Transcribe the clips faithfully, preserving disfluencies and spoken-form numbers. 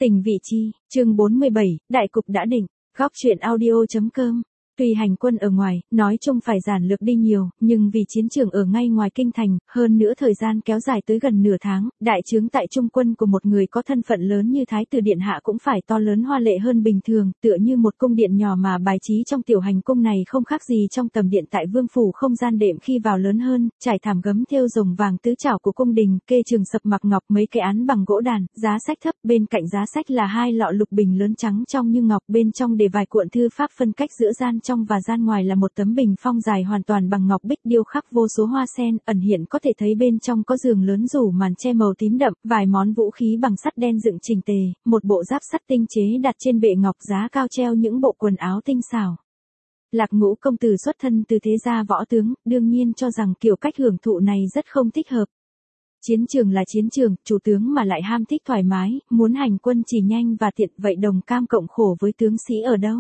Tình vị chi, chương bốn mươi bảy, đại cục đã định, góc truyện audio.com. Tuy hành quân ở ngoài, nói chung phải giản lược đi nhiều, nhưng vì chiến trường ở ngay ngoài kinh thành, hơn nữa thời gian kéo dài tới gần nửa tháng, đại trướng tại trung quân của một người có thân phận lớn như Thái tử Điện Hạ cũng phải to lớn hoa lệ hơn bình thường, tựa như một cung điện nhỏ mà bài trí trong tiểu hành cung này không khác gì trong tầm điện tại vương phủ không gian đệm khi vào lớn hơn, trải thảm gấm thêu rồng vàng tứ trảo của cung đình, kê trường sập mặc ngọc mấy cái án bằng gỗ đàn, giá sách thấp, bên cạnh giá sách là hai lọ lục bình lớn trắng trong như ngọc, bên trong để vài cuộn thư pháp phân cách giữa gian trong và gian ngoài là một tấm bình phong dài hoàn toàn bằng ngọc bích điêu khắc vô số hoa sen, ẩn hiện có thể thấy bên trong có giường lớn rủ màn che màu tím đậm, vài món vũ khí bằng sắt đen dựng chỉnh tề, một bộ giáp sắt tinh chế đặt trên bệ ngọc giá cao treo những bộ quần áo tinh xảo. Lạc Ngũ công tử xuất thân từ thế gia võ tướng, đương nhiên cho rằng kiểu cách hưởng thụ này rất không thích hợp. Chiến trường là chiến trường, chủ tướng mà lại ham thích thoải mái, muốn hành quân chỉ nhanh và tiện, vậy đồng cam cộng khổ với tướng sĩ ở đâu?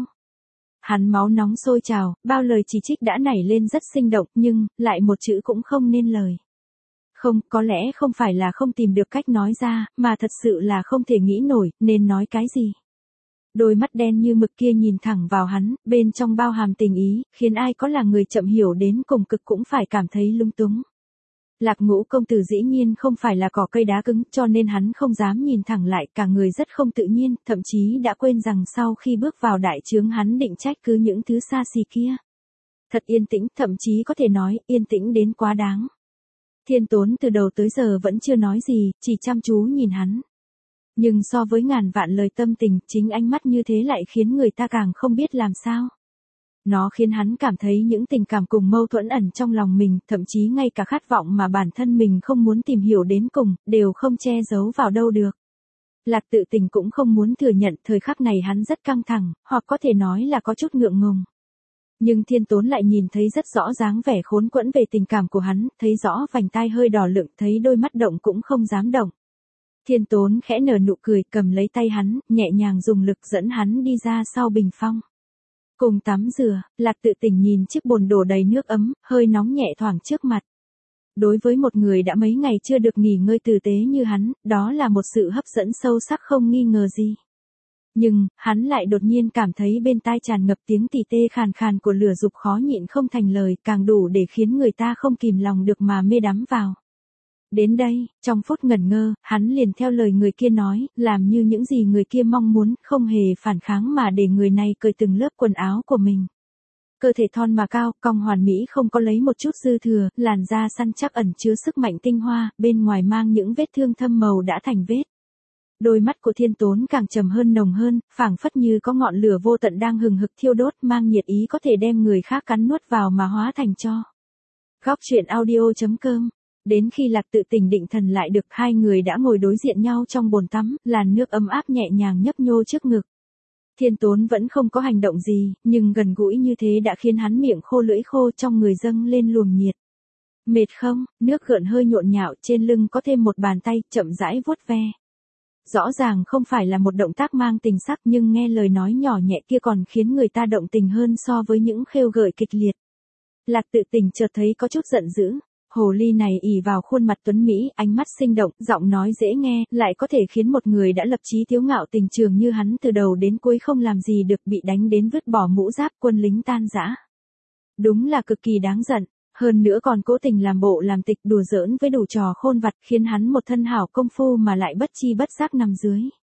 Hắn máu nóng sôi trào, bao lời chỉ trích đã nảy lên rất sinh động, nhưng, lại một chữ cũng không nên lời. Không, có lẽ không phải là không tìm được cách nói ra, mà thật sự là không thể nghĩ nổi, nên nói cái gì. Đôi mắt đen như mực kia nhìn thẳng vào hắn, bên trong bao hàm tình ý, khiến ai có là người chậm hiểu đến cùng cực cũng phải cảm thấy lung túng. Lạc Ngũ công tử dĩ nhiên không phải là cỏ cây đá cứng, cho nên hắn không dám nhìn thẳng lại, cả người rất không tự nhiên, thậm chí đã quên rằng sau khi bước vào đại trướng hắn định trách cứ những thứ xa xỉ kia. Thật yên tĩnh, thậm chí có thể nói, yên tĩnh đến quá đáng. Thiên Tốn từ đầu tới giờ vẫn chưa nói gì, chỉ chăm chú nhìn hắn. Nhưng so với ngàn vạn lời tâm tình, chính ánh mắt như thế lại khiến người ta càng không biết làm sao. Nó khiến hắn cảm thấy những tình cảm cùng mâu thuẫn ẩn trong lòng mình, thậm chí ngay cả khát vọng mà bản thân mình không muốn tìm hiểu đến cùng, đều không che giấu vào đâu được. Lạc Tự Tình cũng không muốn thừa nhận thời khắc này hắn rất căng thẳng, hoặc có thể nói là có chút ngượng ngùng. Nhưng Thiên Tốn lại nhìn thấy rất rõ dáng vẻ khốn quẫn về tình cảm của hắn, thấy rõ vành tai hơi đỏ lựng, thấy đôi mắt động cũng không dám động. Thiên Tốn khẽ nở nụ cười, cầm lấy tay hắn, nhẹ nhàng dùng lực dẫn hắn đi ra sau bình phong. Cùng tắm rửa, Lạc Tự Tình nhìn chiếc bồn đổ đầy nước ấm, hơi nóng nhẹ thoảng trước mặt. Đối với một người đã mấy ngày chưa được nghỉ ngơi tử tế như hắn, đó là một sự hấp dẫn sâu sắc không nghi ngờ gì. Nhưng, hắn lại đột nhiên cảm thấy bên tai tràn ngập tiếng tỉ tê khàn khàn của lửa dục khó nhịn không thành lời, càng đủ để khiến người ta không kìm lòng được mà mê đắm vào. Đến đây, trong phút ngẩn ngơ, hắn liền theo lời người kia nói, làm như những gì người kia mong muốn, không hề phản kháng mà để người này cởi từng lớp quần áo của mình. Cơ thể thon mà cao, cong hoàn mỹ không có lấy một chút dư thừa, làn da săn chắc ẩn chứa sức mạnh tinh hoa, bên ngoài mang những vết thương thâm màu đã thành vết. Đôi mắt của Thiên Tốn càng trầm hơn nồng hơn, phảng phất như có ngọn lửa vô tận đang hừng hực thiêu đốt, mang nhiệt ý có thể đem người khác cắn nuốt vào mà hóa thành tro. Góc truyện audio.com. Đến khi Lạc Tự Tình định thần lại được, hai người đã ngồi đối diện nhau trong bồn tắm, làn nước ấm áp nhẹ nhàng nhấp nhô trước ngực. Thiên Tốn vẫn không có hành động gì, nhưng gần gũi như thế đã khiến hắn miệng khô lưỡi khô, trong người dâng lên luồng nhiệt. Mệt không? Nước gợn hơi nhộn nhạo, trên lưng có thêm một bàn tay, chậm rãi vuốt ve. Rõ ràng không phải là một động tác mang tình sắc, nhưng nghe lời nói nhỏ nhẹ kia còn khiến người ta động tình hơn so với những khêu gợi kịch liệt. Lạc Tự Tình chợt thấy có chút giận dữ. Hồ ly này ỷ vào khuôn mặt tuấn mỹ, ánh mắt sinh động, giọng nói dễ nghe, lại có thể khiến một người đã lập chí thiếu ngạo tình trường như hắn từ đầu đến cuối không làm gì được, bị đánh đến vứt bỏ mũ giáp, quân lính tan rã. Đúng là cực kỳ đáng giận, hơn nữa còn cố tình làm bộ làm tịch, đùa giỡn với đủ trò khôn vặt, khiến hắn một thân hảo công phu mà lại bất chi bất giác nằm dưới.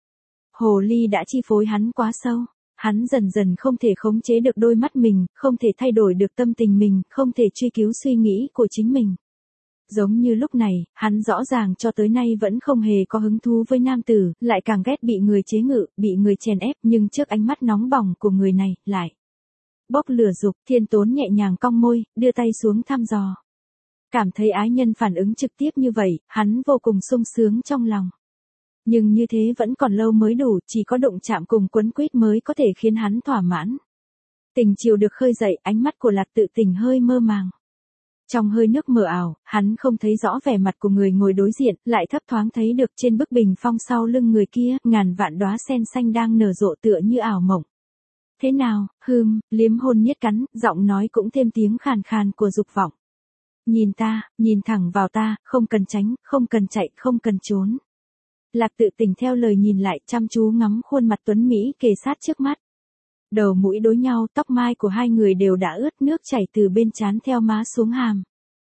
Hồ ly đã chi phối hắn quá sâu. Hắn dần dần không thể khống chế được đôi mắt mình, không thể thay đổi được tâm tình mình, không thể truy cứu suy nghĩ của chính mình. Giống như lúc này, hắn rõ ràng cho tới nay vẫn không hề có hứng thú với nam tử, lại càng ghét bị người chế ngự, bị người chèn ép, nhưng trước ánh mắt nóng bỏng của người này, lại bốc lửa dục. Thiên Tốn nhẹ nhàng cong môi, đưa tay xuống thăm dò. Cảm thấy ái nhân phản ứng trực tiếp như vậy, hắn vô cùng sung sướng trong lòng. Nhưng như thế vẫn còn lâu mới đủ, chỉ có đụng chạm cùng quấn quýt mới có thể khiến hắn thỏa mãn. Tình chiều được khơi dậy, ánh mắt của Lạc Tự Tình hơi mơ màng. Trong hơi nước mờ ảo, hắn không thấy rõ vẻ mặt của người ngồi đối diện, lại thấp thoáng thấy được trên bức bình phong sau lưng người kia, ngàn vạn đóa sen xanh đang nở rộ tựa như ảo mộng. Thế nào, hừm, liếm hôn niết cắn, giọng nói cũng thêm tiếng khàn khàn của dục vọng. Nhìn ta, nhìn thẳng vào ta, không cần tránh, không cần chạy, không cần trốn. Lạc Tự Tình theo lời nhìn lại, chăm chú ngắm khuôn mặt tuấn Mỹ kề sát trước mắt. Đầu mũi đối nhau, tóc mai của hai người đều đã ướt, nước chảy từ bên trán theo má xuống hàm.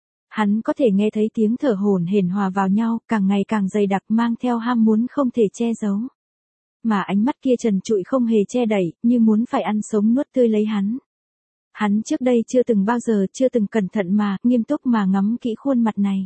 Hắn có thể nghe thấy tiếng thở hổn hển hòa vào nhau, càng ngày càng dày đặc, mang theo ham muốn không thể che giấu. Mà ánh mắt kia trần trụi không hề che đậy, như muốn phải ăn sống nuốt tươi lấy hắn. Hắn trước đây chưa từng bao giờ, chưa từng cẩn thận mà, nghiêm túc mà ngắm kỹ khuôn mặt này.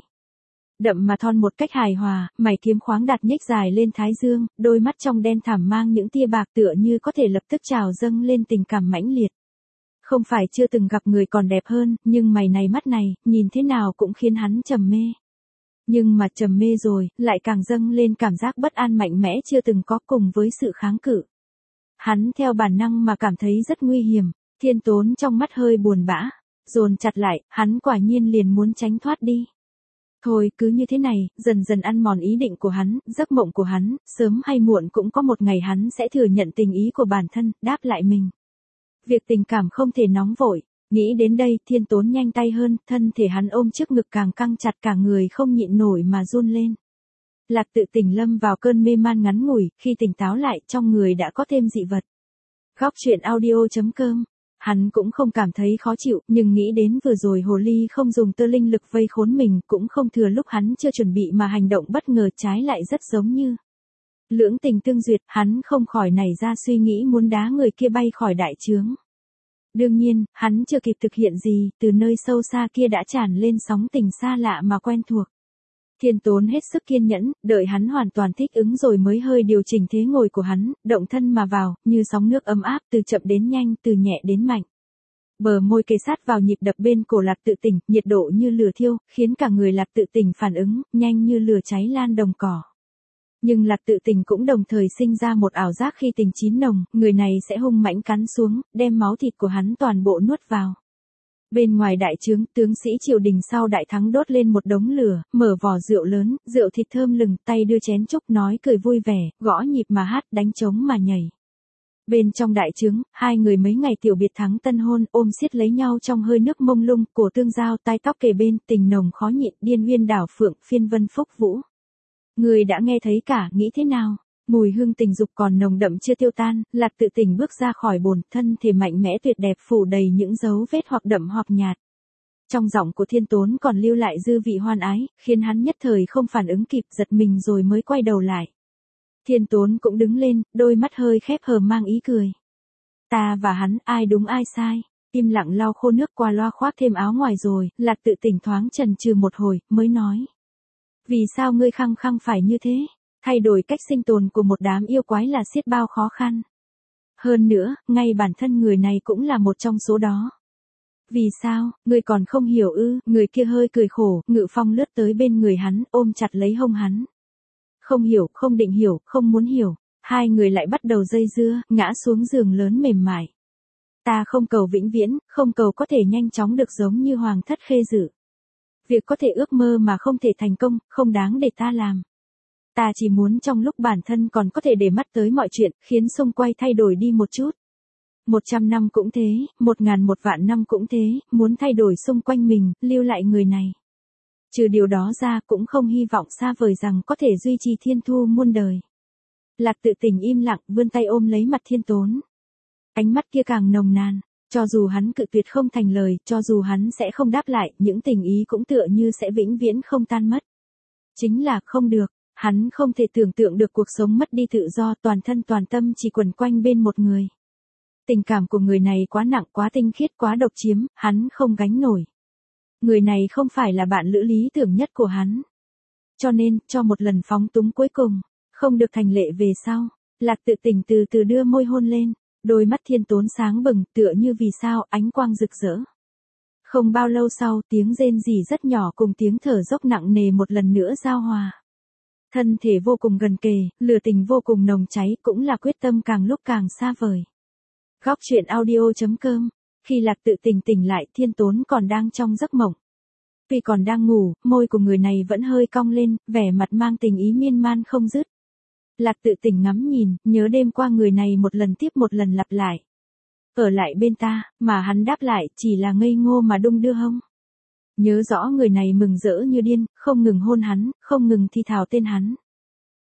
Đậm mà thon một cách hài hòa, mày kiếm khoáng đạt nhếch dài lên thái dương, đôi mắt trong đen thẳm mang những tia bạc tựa như có thể lập tức trào dâng lên tình cảm mãnh liệt. Không phải chưa từng gặp người còn đẹp hơn, nhưng mày này mắt này, nhìn thế nào cũng khiến hắn trầm mê. Nhưng mà trầm mê rồi, lại càng dâng lên cảm giác bất an mạnh mẽ chưa từng có cùng với sự kháng cự. Hắn theo bản năng mà cảm thấy rất nguy hiểm, Thiên Tốn trong mắt hơi buồn bã, dồn chặt lại, hắn quả nhiên liền muốn tránh thoát đi. Thôi cứ như thế này, dần dần ăn mòn ý định của hắn, giấc mộng của hắn, sớm hay muộn cũng có một ngày hắn sẽ thừa nhận tình ý của bản thân, đáp lại mình. Việc tình cảm không thể nóng vội, nghĩ đến đây Thiên Tốn nhanh tay hơn, thân thể hắn ôm trước ngực càng căng chặt, cả người không nhịn nổi mà run lên. Lạc Tự Tình lâm vào cơn mê man ngắn ngủi, khi tỉnh táo lại trong người đã có thêm dị vật. Góc truyện audio chấm com. Hắn cũng không cảm thấy khó chịu, nhưng nghĩ đến vừa rồi hồ ly không dùng tơ linh lực vây khốn mình, cũng không thừa lúc hắn chưa chuẩn bị mà hành động bất ngờ, trái lại rất giống như lưỡng tình tương duyệt, hắn không khỏi nảy ra suy nghĩ muốn đá người kia bay khỏi đại trướng. Đương nhiên, hắn chưa kịp thực hiện gì, từ nơi sâu xa kia đã tràn lên sóng tình xa lạ mà quen thuộc. Thiên Tốn hết sức kiên nhẫn, đợi hắn hoàn toàn thích ứng rồi mới hơi điều chỉnh thế ngồi của hắn, động thân mà vào, như sóng nước ấm áp, từ chậm đến nhanh, từ nhẹ đến mạnh. Bờ môi kề sát vào nhịp đập bên cổ Lạc Tự Tình, nhiệt độ như lửa thiêu, khiến cả người Lạc Tự Tình phản ứng, nhanh như lửa cháy lan đồng cỏ. Nhưng Lạc Tự Tình cũng đồng thời sinh ra một ảo giác khi tình chín nồng, người này sẽ hung mãnh cắn xuống, đem máu thịt của hắn toàn bộ nuốt vào. Bên ngoài đại trướng, tướng sĩ triều đình sau đại thắng đốt lên một đống lửa, mở vò rượu lớn, rượu thịt thơm lừng, tay đưa chén chúc nói cười vui vẻ, gõ nhịp mà hát, đánh trống mà nhảy. Bên trong đại trướng, hai người mấy ngày tiểu biệt thắng tân hôn, ôm siết lấy nhau trong hơi nước mông lung, cổ tương giao, tai tóc kề bên, tình nồng khó nhịn, điên uyên đảo phượng, phiên vân phúc vũ. Người đã nghe thấy cả, nghĩ thế nào? Mùi hương tình dục còn nồng đậm chưa tiêu tan, Lạc Tự Tình bước ra khỏi bồn, thân thể mạnh mẽ tuyệt đẹp phủ đầy những dấu vết hoặc đậm hoặc nhạt. Trong giọng của Thiên Tốn còn lưu lại dư vị hoan ái, khiến hắn nhất thời không phản ứng kịp, giật mình rồi mới quay đầu lại. Thiên Tốn cũng đứng lên, đôi mắt hơi khép hờ mang ý cười. Ta và hắn, ai đúng ai sai? Im lặng lau khô nước qua loa khoác thêm áo ngoài rồi, Lạc Tự Tình thoáng chần chừ một hồi, mới nói. Vì sao ngươi khăng khăng phải như thế? Thay đổi cách sinh tồn của một đám yêu quái là xiết bao khó khăn. Hơn nữa, ngay bản thân người này cũng là một trong số đó. Vì sao, ngươi còn không hiểu ư? Người kia hơi cười khổ, Ngự Phong lướt tới bên người hắn, ôm chặt lấy hông hắn. Không hiểu, không định hiểu, không muốn hiểu. Hai người lại bắt đầu dây dưa, ngã xuống giường lớn mềm mại. Ta không cầu vĩnh viễn, không cầu có thể nhanh chóng được giống như Hoàng thất Khê Dự. Việc có thể ước mơ mà không thể thành công, không đáng để ta làm. Ta chỉ muốn trong lúc bản thân còn có thể để mắt tới mọi chuyện, khiến xung quay thay đổi đi một chút. Một trăm năm cũng thế, một ngàn một vạn năm cũng thế, muốn thay đổi xung quanh mình, lưu lại người này. Trừ điều đó ra cũng không hy vọng xa vời rằng có thể duy trì thiên thu muôn đời. Lạc Tự Tình im lặng, vươn tay ôm lấy mặt Thiên Tốn. Ánh mắt kia càng nồng nàn, cho dù hắn cự tuyệt không thành lời, cho dù hắn sẽ không đáp lại, những tình ý cũng tựa như sẽ vĩnh viễn không tan mất. Chính là không được. Hắn không thể tưởng tượng được cuộc sống mất đi tự do, toàn thân toàn tâm chỉ quẩn quanh bên một người. Tình cảm của người này quá nặng, quá tinh khiết, quá độc chiếm, hắn không gánh nổi. Người này không phải là bạn lữ lý tưởng nhất của hắn. Cho nên, cho một lần phóng túng cuối cùng, không được thành lệ về sau, Lạc Tự Tình từ từ đưa môi hôn lên, đôi mắt Thiên Tốn sáng bừng, tựa như vì sao, ánh quang rực rỡ. Không bao lâu sau, tiếng rên rỉ rất nhỏ cùng tiếng thở dốc nặng nề một lần nữa giao hòa. Thân thể vô cùng gần kề, lửa tình vô cùng nồng cháy, cũng là quyết tâm càng lúc càng xa vời. Góc truyện audio chấm com. Khi Lạc Tự Tình tỉnh lại, Thiên Tốn còn đang trong giấc mộng. Tuy còn đang ngủ, môi của người này vẫn hơi cong lên, vẻ mặt mang tình ý miên man không dứt. Lạc Tự Tình ngắm nhìn, nhớ đêm qua người này một lần tiếp một lần lặp lại. Ở lại bên ta, mà hắn đáp lại chỉ là ngây ngô mà đung đưa hông. Nhớ rõ người này mừng rỡ như điên, không ngừng hôn hắn, không ngừng thi thào tên hắn.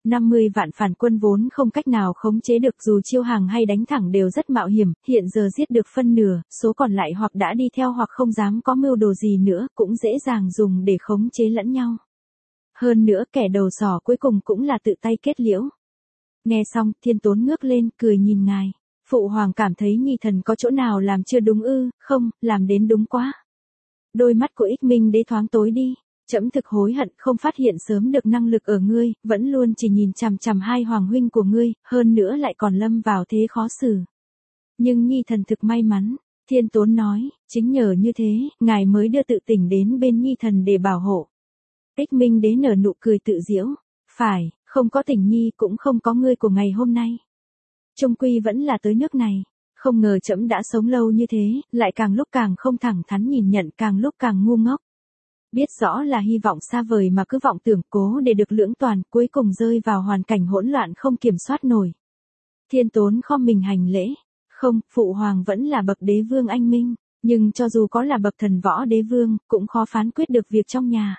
năm mươi vạn phản quân vốn không cách nào khống chế được, dù chiêu hàng hay đánh thẳng đều rất mạo hiểm, hiện giờ giết được phân nửa, số còn lại hoặc đã đi theo hoặc không dám có mưu đồ gì nữa, cũng dễ dàng dùng để khống chế lẫn nhau. Hơn nữa kẻ đầu sỏ cuối cùng cũng là tự tay kết liễu. Nghe xong, Thiên Tốn ngước lên, cười nhìn ngài. Phụ hoàng cảm thấy nhi thần có chỗ nào làm chưa đúng ư? Không, làm đến đúng quá. Đôi mắt của Ích Minh Đế thoáng tối đi. Trẫm thực hối hận không phát hiện sớm được năng lực ở ngươi, vẫn luôn chỉ nhìn chằm chằm hai hoàng huynh của ngươi, hơn nữa lại còn lâm vào thế khó xử. Nhưng nhi thần thực may mắn, Thiên Tốn nói, chính nhờ như thế, ngài mới đưa tự tỉnh đến bên nhi thần để bảo hộ. Ích Minh Đế nở nụ cười tự giễu, phải, không có Tỉnh Nhi cũng không có ngươi của ngày hôm nay. Trung quy vẫn là tới nước này, không ngờ trẫm đã sống lâu như thế, lại càng lúc càng không thẳng thắn nhìn nhận, càng lúc càng ngu ngốc. Biết rõ là hy vọng xa vời mà cứ vọng tưởng cố để được lưỡng toàn, cuối cùng rơi vào hoàn cảnh hỗn loạn không kiểm soát nổi. Thiên Tốn khom mình hành lễ, không, phụ hoàng vẫn là bậc đế vương anh minh, nhưng cho dù có là bậc thần võ đế vương, cũng khó phán quyết được việc trong nhà.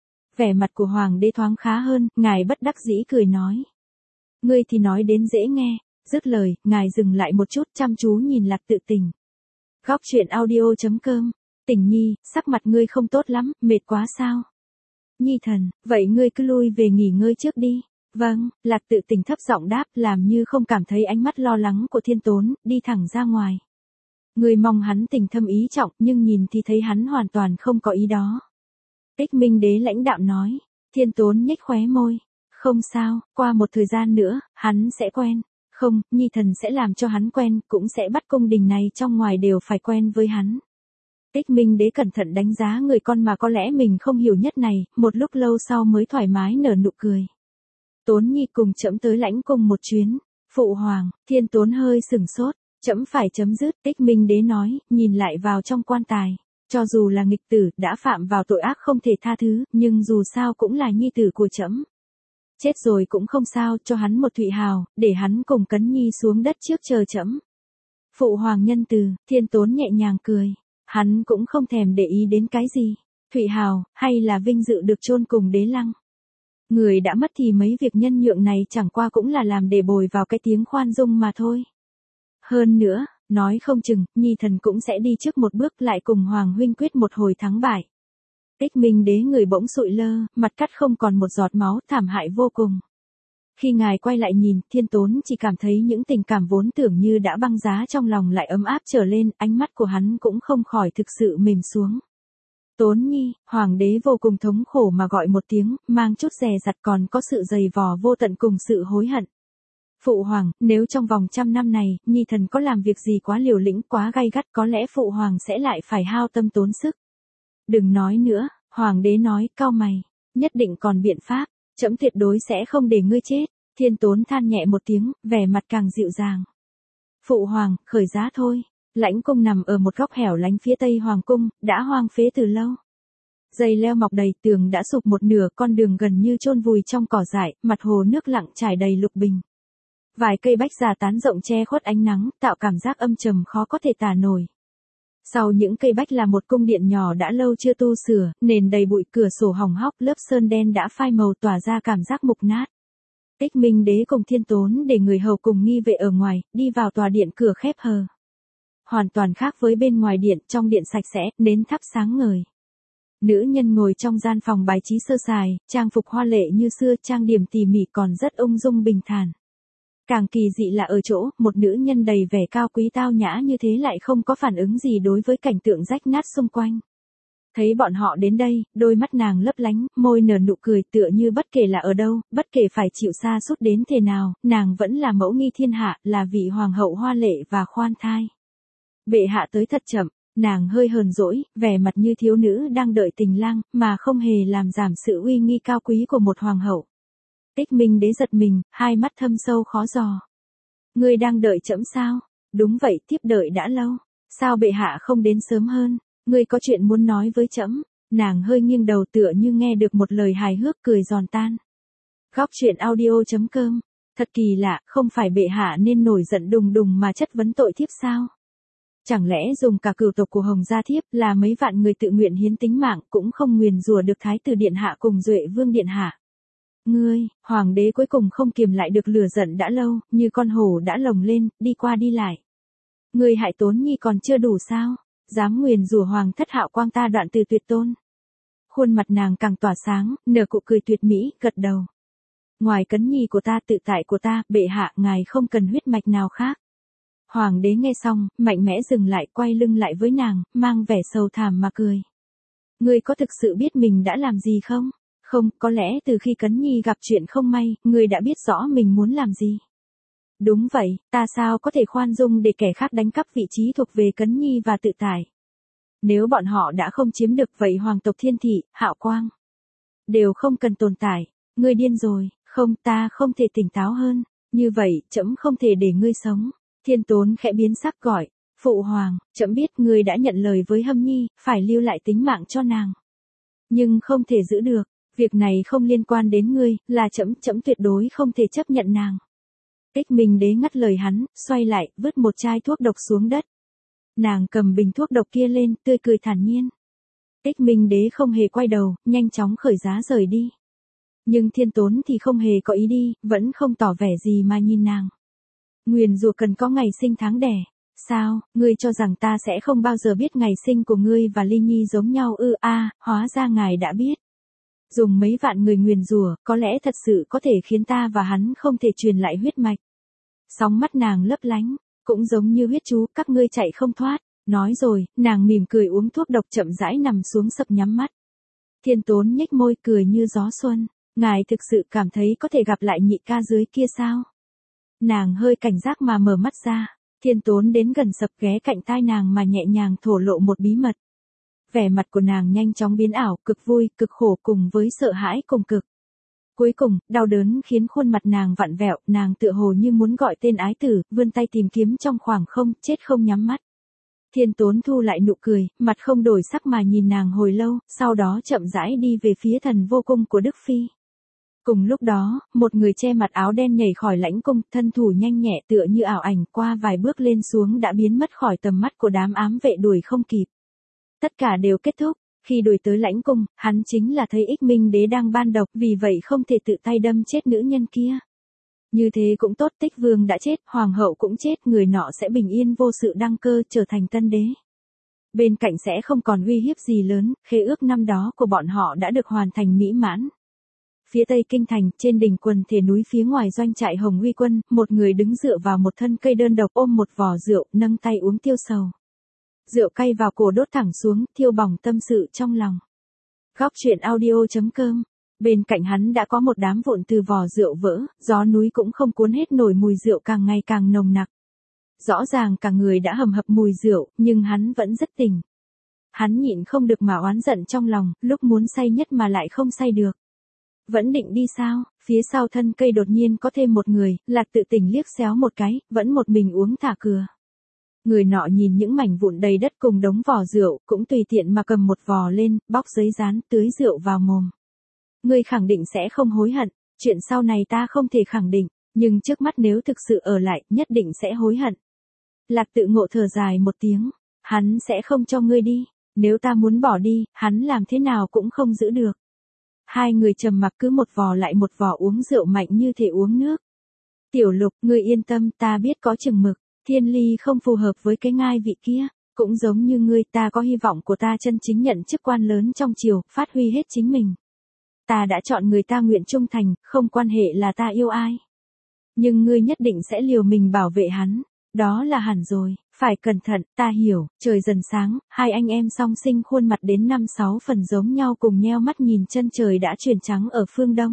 Vẻ mặt của hoàng đế thoáng khá hơn, ngài bất đắc dĩ cười nói. Ngươi thì nói đến dễ nghe, dứt lời, ngài dừng lại một chút chăm chú nhìn Lạc Tự Tình. Góc truyện audio chấm com. Tình Nhi, sắc mặt ngươi không tốt lắm, mệt quá sao? Nhi thần, vậy ngươi cứ lui về nghỉ ngơi trước đi. Vâng, Lạc Tự Tình thấp giọng đáp, làm như không cảm thấy ánh mắt lo lắng của Thiên Tốn, đi thẳng ra ngoài. Người mong hắn tình thâm ý trọng, nhưng nhìn thì thấy hắn hoàn toàn không có ý đó. Ích Minh Đế lãnh đạm nói, Thiên Tốn nhếch khóe môi. Không sao, qua một thời gian nữa, hắn sẽ quen. Không, nhi thần sẽ làm cho hắn quen, cũng sẽ bắt cung đình này trong ngoài đều phải quen với hắn. Ích Minh Đế cẩn thận đánh giá người con mà có lẽ mình không hiểu nhất này, một lúc lâu sau mới thoải mái nở nụ cười. Tốn Nhi cùng trẫm tới lãnh cung một chuyến. Phụ hoàng, Thiên Tốn hơi sửng sốt, trẫm phải chấm dứt. Ích Minh Đế nói, nhìn lại vào trong quan tài. Cho dù là nghịch tử, đã phạm vào tội ác không thể tha thứ, nhưng dù sao cũng là nhi tử của trẫm. Chết rồi cũng không sao, cho hắn một thụy hào, để hắn cùng Cấn Nhi xuống đất trước chờ trẫm. Phụ hoàng nhân từ, Thiên Tốn nhẹ nhàng cười. Hắn cũng không thèm để ý đến cái gì. Thụy hào, hay là vinh dự được chôn cùng đế lăng. Người đã mất thì mấy việc nhân nhượng này chẳng qua cũng là làm để bồi vào cái tiếng khoan dung mà thôi. Hơn nữa, nói không chừng, nhi thần cũng sẽ đi trước một bước lại cùng Hoàng huynh quyết một hồi thắng bại. Ích Minh Đế người bỗng sụi lơ, mặt cắt không còn một giọt máu, thảm hại vô cùng. Khi ngài quay lại nhìn, Thiên Tốn chỉ cảm thấy những tình cảm vốn tưởng như đã băng giá trong lòng lại ấm áp trở lên, ánh mắt của hắn cũng không khỏi thực sự mềm xuống. Tốn Nhi, Hoàng đế vô cùng thống khổ mà gọi một tiếng, mang chút dè dặt còn có sự dày vò vô tận cùng sự hối hận. Phụ hoàng, nếu trong vòng trăm năm này, nhi thần có làm việc gì quá liều lĩnh, quá gay gắt, có lẽ phụ hoàng sẽ lại phải hao tâm tốn sức. Đừng nói nữa, Hoàng đế nói, cau mày, nhất định còn biện pháp, trẫm tuyệt đối sẽ không để ngươi chết. Thiên Tốn than nhẹ một tiếng, vẻ mặt càng dịu dàng. Phụ hoàng, khởi giá thôi. Lãnh cung nằm ở một góc hẻo lánh phía tây hoàng cung, đã hoang phế từ lâu. Dây leo mọc đầy, tường đã sụp một nửa, con đường gần như chôn vùi trong cỏ dại, mặt hồ nước lặng trải đầy lục bình. Vài cây bách già tán rộng che khuất ánh nắng, tạo cảm giác âm trầm khó có thể tả nổi. Sau những cây bách là một cung điện nhỏ đã lâu chưa tu sửa, nền đầy bụi, cửa sổ hỏng hóc, lớp sơn đen đã phai màu tỏa ra cảm giác mục nát. Ích Minh Đế cùng Thiên Tốn để người hầu cùng nghi vệ ở ngoài, đi vào tòa điện cửa khép hờ. Hoàn toàn khác với bên ngoài điện, trong điện sạch sẽ, nến thắp sáng ngời. Nữ nhân ngồi trong gian phòng bài trí sơ sài, trang phục hoa lệ như xưa, trang điểm tỉ mỉ còn rất ung dung bình thản. Càng kỳ dị là ở chỗ, một nữ nhân đầy vẻ cao quý tao nhã như thế lại không có phản ứng gì đối với cảnh tượng rách nát xung quanh. Thấy bọn họ đến đây, đôi mắt nàng lấp lánh, môi nở nụ cười tựa như bất kể là ở đâu, bất kể phải chịu xa sút đến thế nào, nàng vẫn là mẫu nghi thiên hạ, là vị hoàng hậu hoa lệ và khoan thai. Bệ hạ tới thật chậm, nàng hơi hờn dỗi, vẻ mặt như thiếu nữ đang đợi tình lang, mà không hề làm giảm sự uy nghi cao quý của một hoàng hậu. Ích Minh Đế giật mình, hai mắt thâm sâu khó dò. Ngươi đang đợi trẫm sao? Đúng vậy, tiếp đợi đã lâu. Sao bệ hạ không đến sớm hơn? Ngươi có chuyện muốn nói với trẫm? Nàng hơi nghiêng đầu tựa như nghe được một lời hài hước cười giòn tan. Góc truyện audio chấm com. Thật kỳ lạ, không phải bệ hạ nên nổi giận đùng đùng mà chất vấn tội thiếp sao? Chẳng lẽ dùng cả cửu tộc của Hồng gia thiếp là mấy vạn người tự nguyện hiến tính mạng cũng không nguyền rủa được Thái tử điện hạ cùng Duệ Vương điện hạ? Ngươi, hoàng đế cuối cùng không kiềm lại được lửa giận đã lâu, như con hổ đã lồng lên, đi qua đi lại. Ngươi hại Tốn Nhi còn chưa đủ sao? Dám nguyền rủa hoàng thất Hạo Quang ta đoạn từ tuyệt tôn. Khuôn mặt nàng càng tỏa sáng, nở nụ cười tuyệt mỹ, gật đầu. Ngoài Cấn Nhi của ta, tự tại của ta, bệ hạ, ngài không cần huyết mạch nào khác. Hoàng đế nghe xong, mạnh mẽ dừng lại, quay lưng lại với nàng, mang vẻ sầu thảm mà cười. Ngươi có thực sự biết mình đã làm gì không? Không, có lẽ từ khi Cấn Nhi gặp chuyện không may, ngươi đã biết rõ mình muốn làm gì. Đúng vậy, ta sao có thể khoan dung để kẻ khác đánh cắp vị trí thuộc về Cấn Nhi và tự tại. Nếu bọn họ đã không chiếm được vậy hoàng tộc Thiên Thị, Hạo Quang đều không cần tồn tại. Ngươi điên rồi, không, ta không thể tỉnh táo hơn. Như vậy, trẫm không thể để ngươi sống. Thiên Tốn khẽ biến sắc gọi, phụ hoàng, trẫm biết ngươi đã nhận lời với Hâm Nhi, phải lưu lại tính mạng cho nàng. Nhưng không thể giữ được, việc này không liên quan đến ngươi, là trẫm, trẫm tuyệt đối không thể chấp nhận nàng. Ích Minh Đế ngắt lời hắn, xoay lại, vứt một chai thuốc độc xuống đất. Nàng cầm bình thuốc độc kia lên, tươi cười thản nhiên. Ích Minh Đế không hề quay đầu, nhanh chóng khởi giá rời đi. Nhưng Thiên Tốn thì không hề có ý đi, vẫn không tỏ vẻ gì mà nhìn nàng. Nguyền rủa cần có ngày sinh tháng đẻ. Sao, ngươi cho rằng ta sẽ không bao giờ biết ngày sinh của ngươi và Ly Nhi giống nhau ư? A, à, hóa ra ngài đã biết. Dùng mấy vạn người nguyền rủa, có lẽ thật sự có thể khiến ta và hắn không thể truyền lại huyết mạch. Sóng mắt nàng lấp lánh, cũng giống như huyết chú, các ngươi chạy không thoát. Nói rồi, nàng mỉm cười uống thuốc độc chậm rãi nằm xuống sập nhắm mắt. Thiên Tốn nhếch môi cười như gió xuân. Ngài thực sự cảm thấy có thể gặp lại nhị ca dưới kia sao? Nàng hơi cảnh giác mà mở mắt ra. Thiên Tốn đến gần sập ghé cạnh tai nàng mà nhẹ nhàng thổ lộ một bí mật. Vẻ mặt của nàng nhanh chóng biến ảo, cực vui, cực khổ cùng với sợ hãi cùng cực. Cuối cùng, đau đớn khiến khuôn mặt nàng vặn vẹo, nàng tựa hồ như muốn gọi tên ái tử, vươn tay tìm kiếm trong khoảng không, chết không nhắm mắt. Thiên Tốn thu lại nụ cười, mặt không đổi sắc mà nhìn nàng hồi lâu, sau đó chậm rãi đi về phía thần vô cung của Đức Phi. Cùng lúc đó, một người che mặt áo đen nhảy khỏi lãnh cung, thân thủ nhanh nhẹ tựa như ảo ảnh, qua vài bước lên xuống đã biến mất khỏi tầm mắt của đám ám vệ đuổi không kịp. Tất cả đều kết thúc, khi đuổi tới lãnh cung, hắn chính là thấy Ích Minh Đế đang ban độc, vì vậy không thể tự tay đâm chết nữ nhân kia. Như thế cũng tốt, Tích Vương đã chết, hoàng hậu cũng chết, người nọ sẽ bình yên vô sự đăng cơ trở thành tân đế. Bên cạnh sẽ không còn uy hiếp gì lớn, khế ước năm đó của bọn họ đã được hoàn thành mỹ mãn. Phía tây kinh thành, trên đỉnh quần thể núi phía ngoài doanh trại Hồng Uy quân, một người đứng dựa vào một thân cây đơn độc ôm một vò rượu, nâng tay uống tiêu sầu. Rượu cay vào cổ đốt thẳng xuống, thiêu bỏng tâm sự trong lòng. Góc truyện audio chấm com. Bên cạnh hắn đã có một đám vụn từ vò rượu vỡ, gió núi cũng không cuốn hết nổi mùi rượu càng ngày càng nồng nặc. Rõ ràng cả người đã hầm hập mùi rượu, nhưng hắn vẫn rất tỉnh. Hắn nhịn không được mà oán giận trong lòng, lúc muốn say nhất mà lại không say được. Vẫn định đi sao, phía sau thân cây đột nhiên có thêm một người, Lạc Tự Tỉnh liếc xéo một cái, vẫn một mình uống thả cửa. Người nọ nhìn những mảnh vụn đầy đất cùng đống vò rượu, cũng tùy tiện mà cầm một vò lên, bóc giấy dán, tưới rượu vào mồm. Ngươi khẳng định sẽ không hối hận, chuyện sau này ta không thể khẳng định, nhưng trước mắt nếu thực sự ở lại, nhất định sẽ hối hận. Lạc Tự Ngộ thở dài một tiếng, hắn sẽ không cho ngươi đi, nếu ta muốn bỏ đi, hắn làm thế nào cũng không giữ được. Hai người trầm mặc cứ một vò lại một vò uống rượu mạnh như thể uống nước. Tiểu Lục, ngươi yên tâm, ta biết có chừng mực, Thiên Ly không phù hợp với cái ngai vị kia, cũng giống như ngươi, ta có hy vọng của ta chân chính nhận chức quan lớn trong triều, phát huy hết chính mình. Ta đã chọn người ta nguyện trung thành, không quan hệ là ta yêu ai. Nhưng ngươi nhất định sẽ liều mình bảo vệ hắn, đó là hẳn rồi, phải cẩn thận, ta hiểu. Trời dần sáng, hai anh em song sinh khuôn mặt đến năm sáu phần giống nhau cùng nheo mắt nhìn chân trời đã chuyển trắng ở phương đông.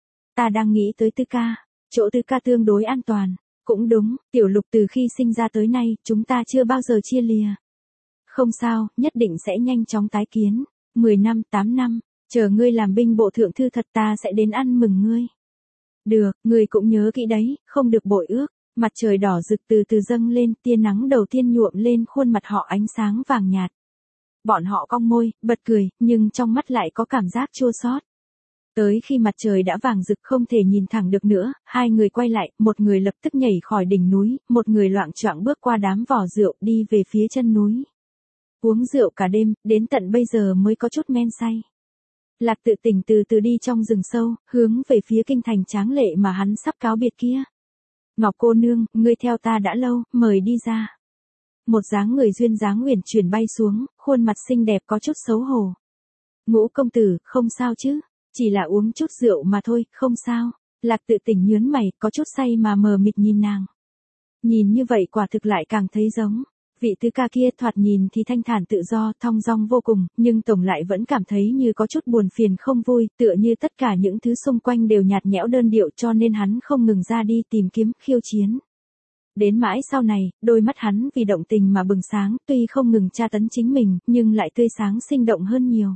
Ta đang nghĩ tới Tư Ca, chỗ Tư Ca tương đối an toàn. Cũng đúng, Tiểu Lục, từ khi sinh ra tới nay, chúng ta chưa bao giờ chia lìa. Không sao, nhất định sẽ nhanh chóng tái kiến. Mười năm, tám năm, chờ ngươi làm binh bộ thượng thư thật, ta sẽ đến ăn mừng ngươi. Được, ngươi cũng nhớ kỹ đấy, không được bội ước. Mặt trời đỏ rực từ từ dâng lên, tia nắng đầu tiên nhuộm lên khuôn mặt họ ánh sáng vàng nhạt. Bọn họ cong môi, bật cười, nhưng trong mắt lại có cảm giác chua xót. Tới khi mặt trời đã vàng rực không thể nhìn thẳng được nữa, hai người quay lại, một người lập tức nhảy khỏi đỉnh núi, một người loạng choạng bước qua đám vò rượu đi về phía chân núi. Uống rượu cả đêm, đến tận bây giờ mới có chút men say. Lạc Tự Tình từ từ đi trong rừng sâu, hướng về phía kinh thành tráng lệ mà hắn sắp cáo biệt kia. Ngọc cô nương, ngươi theo ta đã lâu, mời đi ra. Một dáng người duyên dáng uyển chuyển bay xuống, khuôn mặt xinh đẹp có chút xấu hổ. Ngũ công tử, không sao chứ, chỉ là uống chút rượu mà thôi, không sao. Lạc Tự Tình nhướng mày, có chút say mà mờ mịt nhìn nàng. Nhìn như vậy quả thực lại càng thấy giống. Vị tứ ca kia thoạt nhìn thì thanh thản tự do, thong dong vô cùng, nhưng tổng lại vẫn cảm thấy như có chút buồn phiền không vui, tựa như tất cả những thứ xung quanh đều nhạt nhẽo đơn điệu cho nên hắn không ngừng ra đi tìm kiếm, khiêu chiến. Đến mãi sau này, đôi mắt hắn vì động tình mà bừng sáng, tuy không ngừng tra tấn chính mình, nhưng lại tươi sáng sinh động hơn nhiều.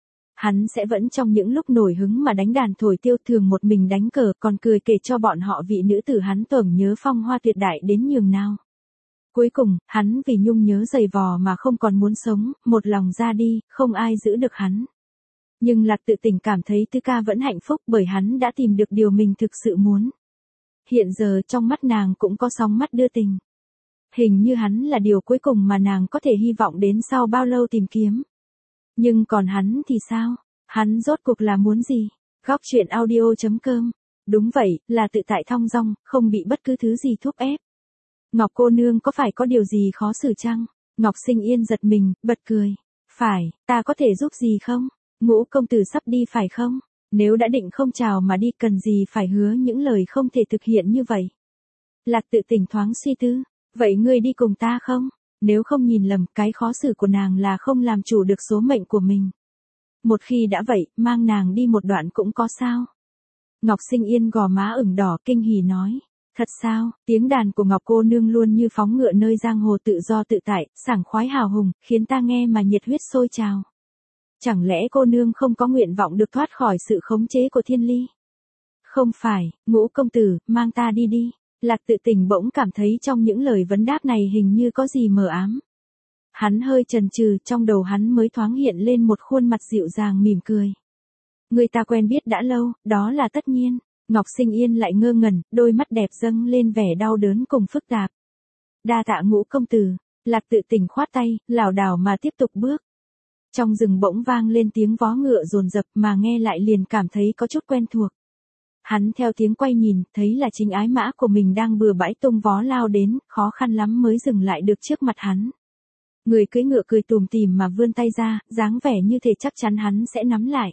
Hắn sẽ vẫn trong những lúc nổi hứng mà đánh đàn thổi tiêu, thường một mình đánh cờ, còn cười kể cho bọn họ vị nữ tử hắn tưởng nhớ phong hoa tuyệt đại đến nhường nào. Cuối cùng, hắn vì nhung nhớ dày vò mà không còn muốn sống, một lòng ra đi, không ai giữ được hắn. Nhưng Lạc Tự Tình cảm thấy tứ ca vẫn hạnh phúc bởi hắn đã tìm được điều mình thực sự muốn. Hiện giờ trong mắt nàng cũng có sóng mắt đưa tình. Hình như hắn là điều cuối cùng mà nàng có thể hy vọng đến sau bao lâu tìm kiếm. Nhưng còn hắn thì sao? Hắn rốt cuộc là muốn gì? Góc truyện audio chấm com. Đúng vậy, là tự tại thong dong, không bị bất cứ thứ gì thúc ép. Ngọc cô nương có phải có điều gì khó xử chăng? Ngọc Sinh Yên giật mình, bật cười. Phải, ta có thể giúp gì không? Ngũ công tử sắp đi phải không? Nếu đã định không chào mà đi cần gì phải hứa những lời không thể thực hiện như vậy? Lạc Tự Tình thoáng suy tư. Vậy ngươi đi cùng ta không? Nếu không nhìn lầm, cái khó xử của nàng là không làm chủ được số mệnh của mình. Một khi đã vậy, mang nàng đi một đoạn cũng có sao? Ngọc Sinh Yên gò má ửng đỏ kinh hỉ nói. Thật sao, tiếng đàn của Ngọc cô nương luôn như phóng ngựa nơi giang hồ tự do tự tại, sảng khoái hào hùng, khiến ta nghe mà nhiệt huyết sôi trào. Chẳng lẽ cô nương không có nguyện vọng được thoát khỏi sự khống chế của thiên ly? Không phải, Ngũ công tử, mang ta đi đi. Lạc Tự Tình bỗng cảm thấy trong những lời vấn đáp này hình như có gì mờ ám. Hắn hơi chần chừ, trong đầu hắn mới thoáng hiện lên một khuôn mặt dịu dàng mỉm cười. Người ta quen biết đã lâu, đó là tất nhiên. Ngọc Sinh Yên lại ngơ ngẩn, đôi mắt đẹp dâng lên vẻ đau đớn cùng phức tạp. Đa tạ Ngũ công tử. Lạc Tự Tình khoát tay, lảo đảo mà tiếp tục bước. Trong rừng bỗng vang lên tiếng vó ngựa dồn dập mà nghe lại liền cảm thấy có chút quen thuộc. Hắn theo tiếng quay nhìn, thấy là chính ái mã của mình đang bừa bãi tung vó lao đến, khó khăn lắm mới dừng lại được trước mặt hắn. Người cưỡi ngựa cười tùm tìm mà vươn tay ra, dáng vẻ như thể chắc chắn hắn sẽ nắm lại.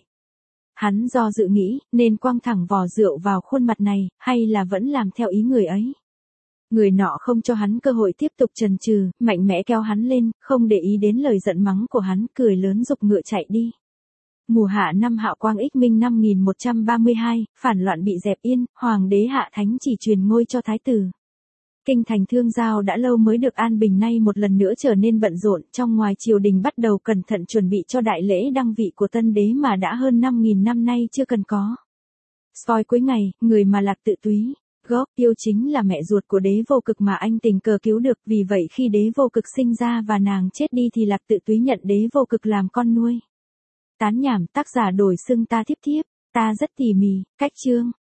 Hắn do dự nghĩ, nên quăng thẳng vò rượu vào khuôn mặt này, hay là vẫn làm theo ý người ấy. Người nọ không cho hắn cơ hội tiếp tục chần chừ, mạnh mẽ kéo hắn lên, không để ý đến lời giận mắng của hắn, cười lớn giục ngựa chạy đi. Mùa hạ năm Hạo Quang Ích Minh năm nghìn một trăm ba mươi hai, phản loạn bị dẹp yên, hoàng đế Hạ Thánh chỉ truyền ngôi cho thái tử. Kinh thành Thương Giao đã lâu mới được an bình, nay một lần nữa trở nên bận rộn, trong ngoài triều đình bắt đầu cẩn thận chuẩn bị cho đại lễ đăng vị của tân đế mà đã hơn năm nghìn năm nay chưa cần có. Soi cuối ngày, người mà Lạc Tự Túy, gốc yêu chính là mẹ ruột của đế vô cực mà anh tình cờ cứu được, vì vậy khi đế vô cực sinh ra và nàng chết đi thì Lạc Tự Túy nhận đế vô cực làm con nuôi. Tán nhảm, tác giả đổi xưng ta thiếp thiếp, ta rất tỉ mỉ, cách chương.